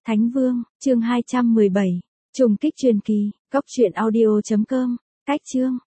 Thánh Vương, chương 217. Trùng kích truyền kỳ, cốc truyện audio.com. Cách chương.